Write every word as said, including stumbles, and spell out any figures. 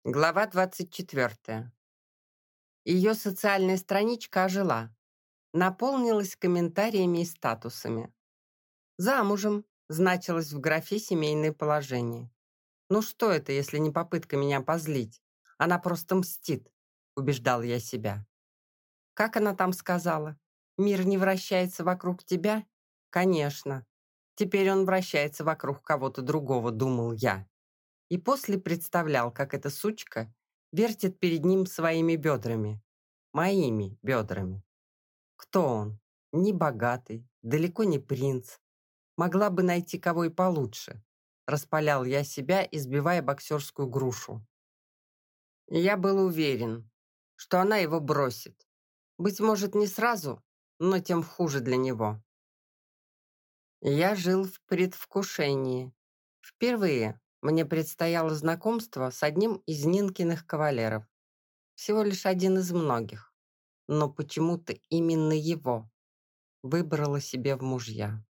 Глава двадцать четвертая. Ее социальная страничка ожила, наполнилась комментариями и статусами. «Замужем» значилось в графе «Семейное положение». Ну что это, если не попытка меня позлить? Она просто мстит, убеждал я себя. Как она там сказала? Мир не вращается вокруг тебя? Конечно. Теперь он вращается вокруг кого-то другого, думал я. И после представлял, как эта сучка вертит перед ним своими бедрами. Моими бедрами. Кто он? Не богатый, далеко не принц. Могла бы найти кого и получше. Распалял я себя, избивая боксерскую грушу. И я был уверен, что она его бросит. Быть может, не сразу, но тем хуже для него. Я жил в предвкушении. Впервые мне предстояло знакомство с одним из Нинкиных кавалеров. Всего лишь один из многих. Но почему-то именно его выбрала себе в мужья.